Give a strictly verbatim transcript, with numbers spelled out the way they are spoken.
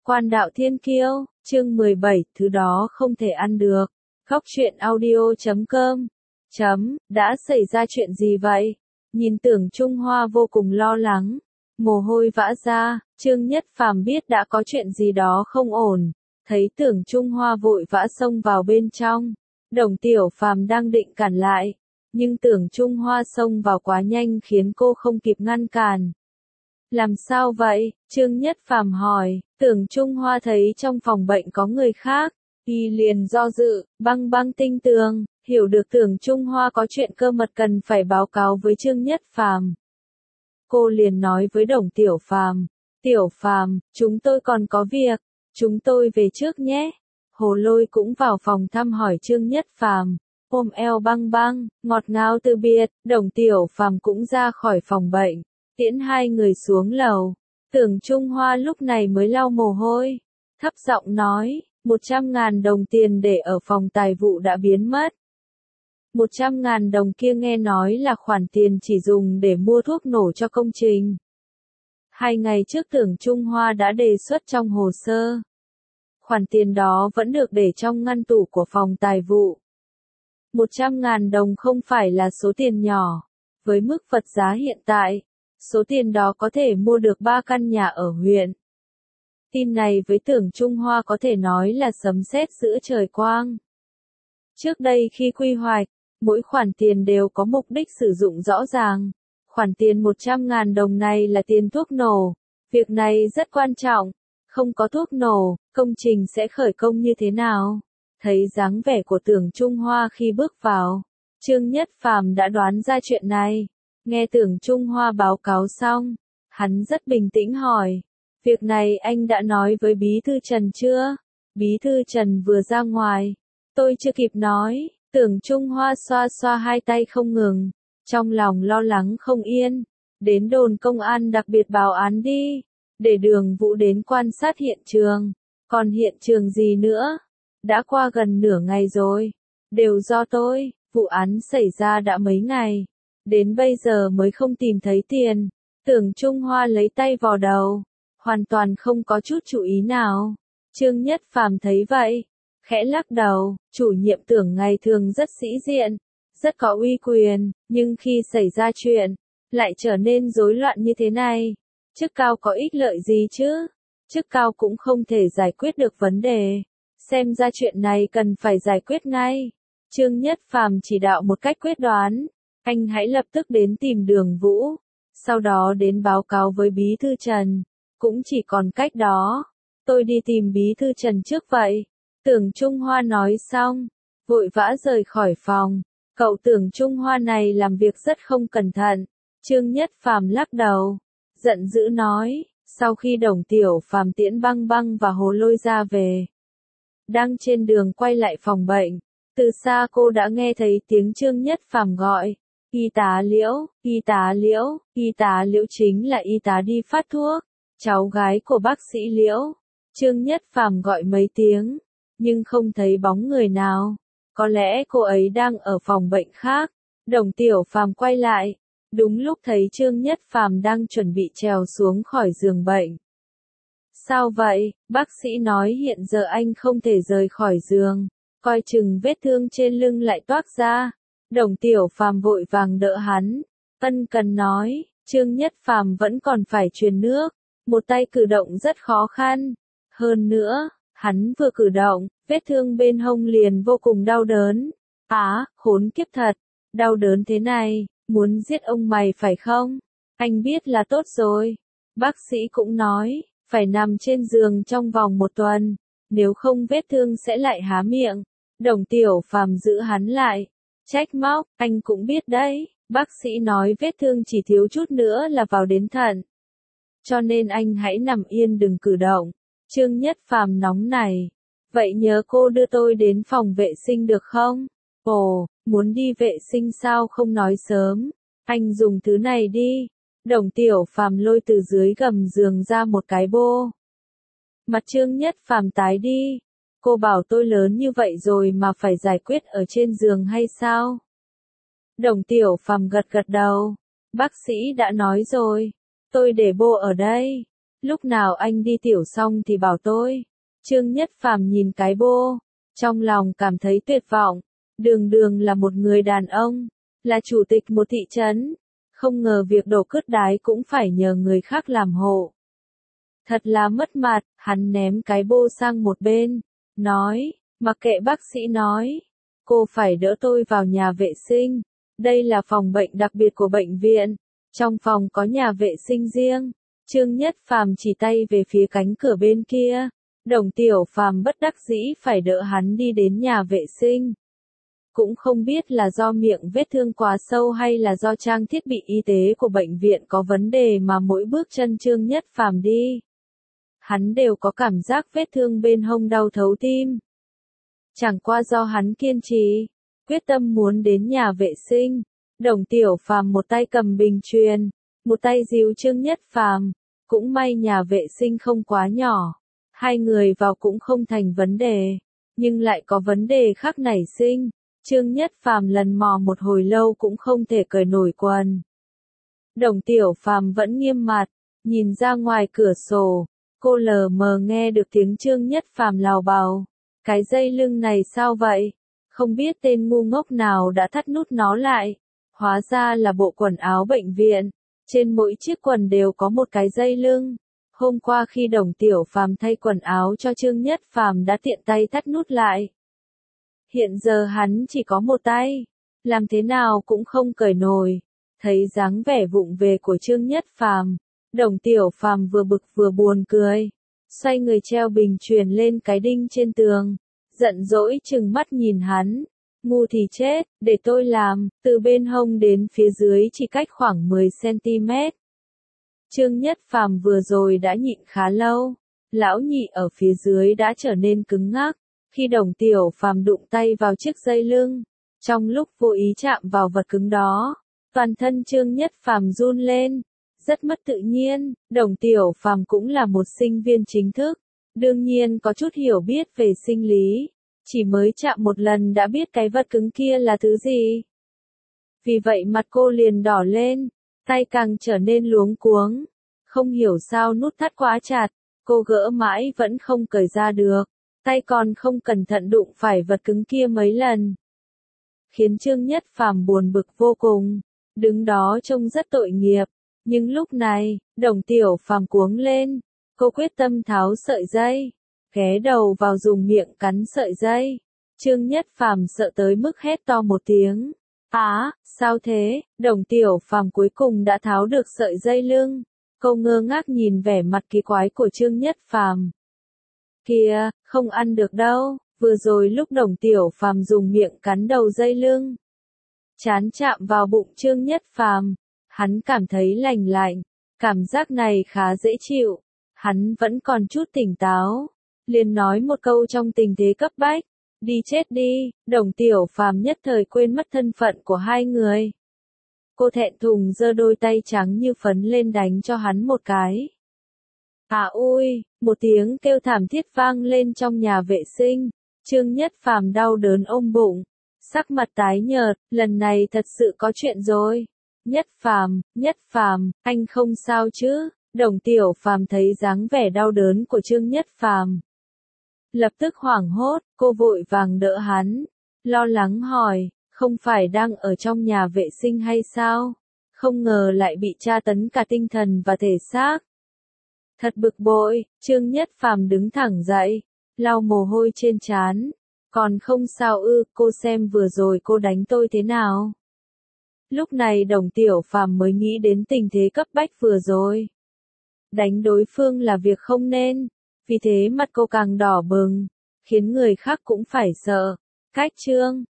Quan đạo thiên kiêu, chương mười bảy, thứ đó không thể ăn được. Góc truyện audio chấm com. Chấm, đã xảy ra chuyện gì vậy? Nhìn Tưởng Trung Hoa vô cùng lo lắng. Mồ hôi vã ra, Trương Nhất Phàm biết đã có chuyện gì đó không ổn. Thấy Tưởng Trung Hoa vội vã xông vào bên trong. Đồng Tiểu Phàm đang định cản lại. Nhưng Tưởng Trung Hoa xông vào quá nhanh khiến cô không kịp ngăn cản. Làm sao vậy? Trương Nhất Phàm hỏi. Tưởng Trung Hoa thấy trong phòng bệnh có người khác. Y liền do dự, băng băng tinh tường, hiểu được Tưởng Trung Hoa có chuyện cơ mật cần phải báo cáo với Trương Nhất Phàm. Cô liền nói với Đồng Tiểu Phàm, Tiểu Phàm, chúng tôi còn có việc, chúng tôi về trước nhé. Hồ Lôi cũng vào phòng thăm hỏi Trương Nhất Phàm, ôm eo băng băng, ngọt ngào từ biệt. Đồng Tiểu Phàm cũng ra khỏi phòng bệnh, tiễn hai người xuống lầu. Tưởng Trung Hoa lúc này mới lau mồ hôi, thấp giọng nói, một trăm ngàn đồng tiền để ở phòng tài vụ đã biến mất. Một trăm ngàn đồng kia nghe nói là khoản tiền chỉ dùng để mua thuốc nổ cho công trình. Hai ngày trước Tưởng Trung Hoa đã đề xuất trong hồ sơ. Khoản tiền đó vẫn được để trong ngăn tủ của phòng tài vụ. Một trăm ngàn đồng không phải là số tiền nhỏ. Với mức vật giá hiện tại, số tiền đó có thể mua được ba căn nhà ở huyện. Tin này với Tưởng Trung Hoa có thể nói là sấm sét giữa trời quang. Trước đây khi quy hoạch, mỗi khoản tiền đều có mục đích sử dụng rõ ràng. Khoản tiền một trăm ngàn đồng này là tiền thuốc nổ. Việc này rất quan trọng. Không có thuốc nổ, công trình sẽ khởi công như thế nào? Thấy dáng vẻ của Tưởng Trung Hoa khi bước vào, Trương Nhất Phàm đã đoán ra chuyện này. Nghe Tưởng Trung Hoa báo cáo xong, hắn rất bình tĩnh hỏi. Việc này anh đã nói với Bí thư Trần chưa? Bí thư Trần vừa ra ngoài. Tôi chưa kịp nói. Tưởng Trung Hoa xoa xoa hai tay không ngừng. Trong lòng lo lắng không yên. Đến đồn công an đặc biệt báo án đi. Để Đường Vũ đến quan sát hiện trường. Còn hiện trường gì nữa? Đã qua gần nửa ngày rồi. Đều do tôi. Vụ án xảy ra đã mấy ngày. Đến bây giờ mới không tìm thấy tiền. Tưởng Trung Hoa lấy tay vò đầu. Hoàn toàn không có chút chú ý nào. Trương Nhất Phàm thấy vậy, khẽ lắc đầu. Chủ nhiệm Tưởng ngày thường rất sĩ diện, rất có uy quyền, nhưng khi xảy ra chuyện, lại trở nên rối loạn như thế này. Chức cao có ích lợi gì chứ? Chức cao cũng không thể giải quyết được vấn đề. Xem ra chuyện này cần phải giải quyết ngay. Trương Nhất Phàm chỉ đạo một cách quyết đoán. Anh hãy lập tức đến tìm Đường Vũ, sau đó đến báo cáo với Bí thư Trần. Cũng chỉ còn cách đó. Tôi đi tìm Bí thư Trần trước vậy. Tưởng Trung Hoa nói xong, vội vã rời khỏi phòng. Cậu Tưởng Trung Hoa này làm việc rất không cẩn thận. Trương Nhất Phàm lắc đầu, giận dữ nói. Sau khi Đồng Tiểu Phàm tiễn băng băng và Hồ Lôi ra về, đang trên đường quay lại phòng bệnh, từ xa cô đã nghe thấy tiếng Trương Nhất Phàm gọi. Y tá Liễu, y tá Liễu, y tá Liễu chính là y tá đi phát thuốc, cháu gái của bác sĩ Liễu. Trương Nhất Phàm gọi mấy tiếng, nhưng không thấy bóng người nào. Có lẽ cô ấy đang ở phòng bệnh khác. Đồng Tiểu Phàm quay lại, đúng lúc thấy Trương Nhất Phàm đang chuẩn bị trèo xuống khỏi giường bệnh. Sao vậy? Bác sĩ nói hiện giờ anh không thể rời khỏi giường, coi chừng vết thương trên lưng lại toác ra. Đồng Tiểu Phàm vội vàng đỡ hắn, ân cần nói. Trương Nhất Phàm vẫn còn phải truyền nước, một tay cử động rất khó khăn. Hơn nữa, hắn vừa cử động, vết thương bên hông liền vô cùng đau đớn. Á, khốn kiếp thật, đau đớn thế này, muốn giết ông mày phải không? Anh biết là tốt rồi. Bác sĩ cũng nói, phải nằm trên giường trong vòng một tuần, nếu không vết thương sẽ lại há miệng. Đồng Tiểu Phàm giữ hắn lại, trách móc, anh cũng biết đấy, bác sĩ nói vết thương chỉ thiếu chút nữa là vào đến thận. Cho nên anh hãy nằm yên đừng cử động. Trương Nhất Phàm nóng này. Vậy nhớ cô đưa tôi đến phòng vệ sinh được không? Ồ, muốn đi vệ sinh sao không nói sớm? Anh dùng thứ này đi. Đồng Tiểu Phàm lôi từ dưới gầm giường ra một cái bô. Mặt Trương Nhất Phàm tái đi. Cô bảo tôi lớn như vậy rồi mà phải giải quyết ở trên giường hay sao? Đồng Tiểu Phàm gật gật đầu. Bác sĩ đã nói rồi. Tôi để bô ở đây. Lúc nào anh đi tiểu xong thì bảo tôi. Trương Nhất Phàm nhìn cái bô, trong lòng cảm thấy tuyệt vọng. Đường Đường là một người đàn ông, là chủ tịch một thị trấn, không ngờ việc đổ cứt đái cũng phải nhờ người khác làm hộ. Thật là mất mặt, hắn ném cái bô sang một bên, nói, mặc kệ bác sĩ nói, cô phải đỡ tôi vào nhà vệ sinh. Đây là phòng bệnh đặc biệt của bệnh viện, trong phòng có nhà vệ sinh riêng. Trương Nhất Phàm chỉ tay về phía cánh cửa bên kia. Đồng Tiểu Phàm bất đắc dĩ phải đỡ hắn đi đến nhà vệ sinh. Cũng không biết là do miệng vết thương quá sâu hay là do trang thiết bị y tế của bệnh viện có vấn đề mà mỗi bước chân Trương Nhất Phàm đi, hắn đều có cảm giác vết thương bên hông đau thấu tim. Chẳng qua do hắn kiên trì, quyết tâm muốn đến nhà vệ sinh. Đồng Tiểu Phàm một tay cầm bình truyền, một tay dìu Trương Nhất Phàm. Cũng may nhà vệ sinh không quá nhỏ, hai người vào cũng không thành vấn đề, nhưng lại có vấn đề khác nảy sinh. Trương Nhất Phàm lần mò một hồi lâu cũng không thể cởi nổi quần. Đồng Tiểu Phàm vẫn nghiêm mặt, nhìn ra ngoài cửa sổ, cô lờ mờ nghe được tiếng Trương Nhất Phàm lào bào. Cái dây lưng này sao vậy? Không biết tên ngu ngốc nào đã thắt nút nó lại. Hóa ra là bộ quần áo bệnh viện. Trên mỗi chiếc quần đều có một cái dây lưng. Hôm qua khi Đồng Tiểu Phàm thay quần áo cho Trương Nhất Phàm đã tiện tay thắt nút lại. Hiện giờ hắn chỉ có một tay, làm thế nào cũng không cởi nổi. Thấy dáng vẻ vụng về của Trương Nhất Phàm, Đồng Tiểu Phàm vừa bực vừa buồn cười, xoay người treo bình truyền lên cái đinh trên tường, giận dỗi trừng mắt nhìn hắn. Ngu thì chết, để tôi làm. Từ bên hông đến phía dưới chỉ cách khoảng mười xăng-ti-mét. Trương Nhất Phàm vừa rồi đã nhịn khá lâu, lão nhị ở phía dưới đã trở nên cứng ngắc. Khi Đồng Tiểu Phàm đụng tay vào chiếc dây lưng, trong lúc vô ý chạm vào vật cứng đó, toàn thân Trương Nhất Phàm run lên, rất mất tự nhiên. Đồng Tiểu Phàm cũng là một sinh viên chính thức, đương nhiên có chút hiểu biết về sinh lý, chỉ mới chạm một lần đã biết cái vật cứng kia là thứ gì. Vì vậy mặt cô liền đỏ lên, tay càng trở nên luống cuống, không hiểu sao nút thắt quá chặt, cô gỡ mãi vẫn không cởi ra được. Tay còn không cẩn thận đụng phải vật cứng kia mấy lần, khiến Trương Nhất Phàm buồn bực vô cùng, đứng đó trông rất tội nghiệp. Nhưng lúc này, Đồng Tiểu Phàm cuống lên, cô quyết tâm tháo sợi dây, ghé đầu vào dùng miệng cắn sợi dây. Trương Nhất Phàm sợ tới mức hét to một tiếng. Á, sao thế? Đồng Tiểu Phàm cuối cùng đã tháo được sợi dây lưng. Cô ngơ ngác nhìn vẻ mặt kỳ quái của Trương Nhất Phàm. Kìa, không ăn được đâu, vừa rồi lúc Đồng Tiểu Phàm dùng miệng cắn đầu dây lưng, trán chạm vào bụng Trương Nhất Phàm, hắn cảm thấy lành lạnh, cảm giác này khá dễ chịu, hắn vẫn còn chút tỉnh táo, liền nói một câu trong tình thế cấp bách, đi chết đi. Đồng Tiểu Phàm nhất thời quên mất thân phận của hai người. Cô thẹn thùng giơ đôi tay trắng như phấn lên đánh cho hắn một cái. À ui, một tiếng kêu thảm thiết vang lên trong nhà vệ sinh. Trương Nhất Phàm đau đớn ôm bụng, sắc mặt tái nhợt, lần này thật sự có chuyện rồi. Nhất Phàm, Nhất Phàm, anh không sao chứ? Đồng Tiểu Phàm thấy dáng vẻ đau đớn của Trương Nhất Phàm, lập tức hoảng hốt, cô vội vàng đỡ hắn, lo lắng hỏi, không phải đang ở trong nhà vệ sinh hay sao? Không ngờ lại bị tra tấn cả tinh thần và thể xác. Thật bực bội. Trương Nhất Phàm đứng thẳng dậy, lau mồ hôi trên trán. Còn không sao ư? Cô xem vừa rồi cô đánh tôi thế nào? Lúc này Đồng Tiểu Phàm mới nghĩ đến tình thế cấp bách vừa rồi. Đánh đối phương là việc không nên, vì thế mặt cô càng đỏ bừng, khiến người khác cũng phải sợ. Cách Trương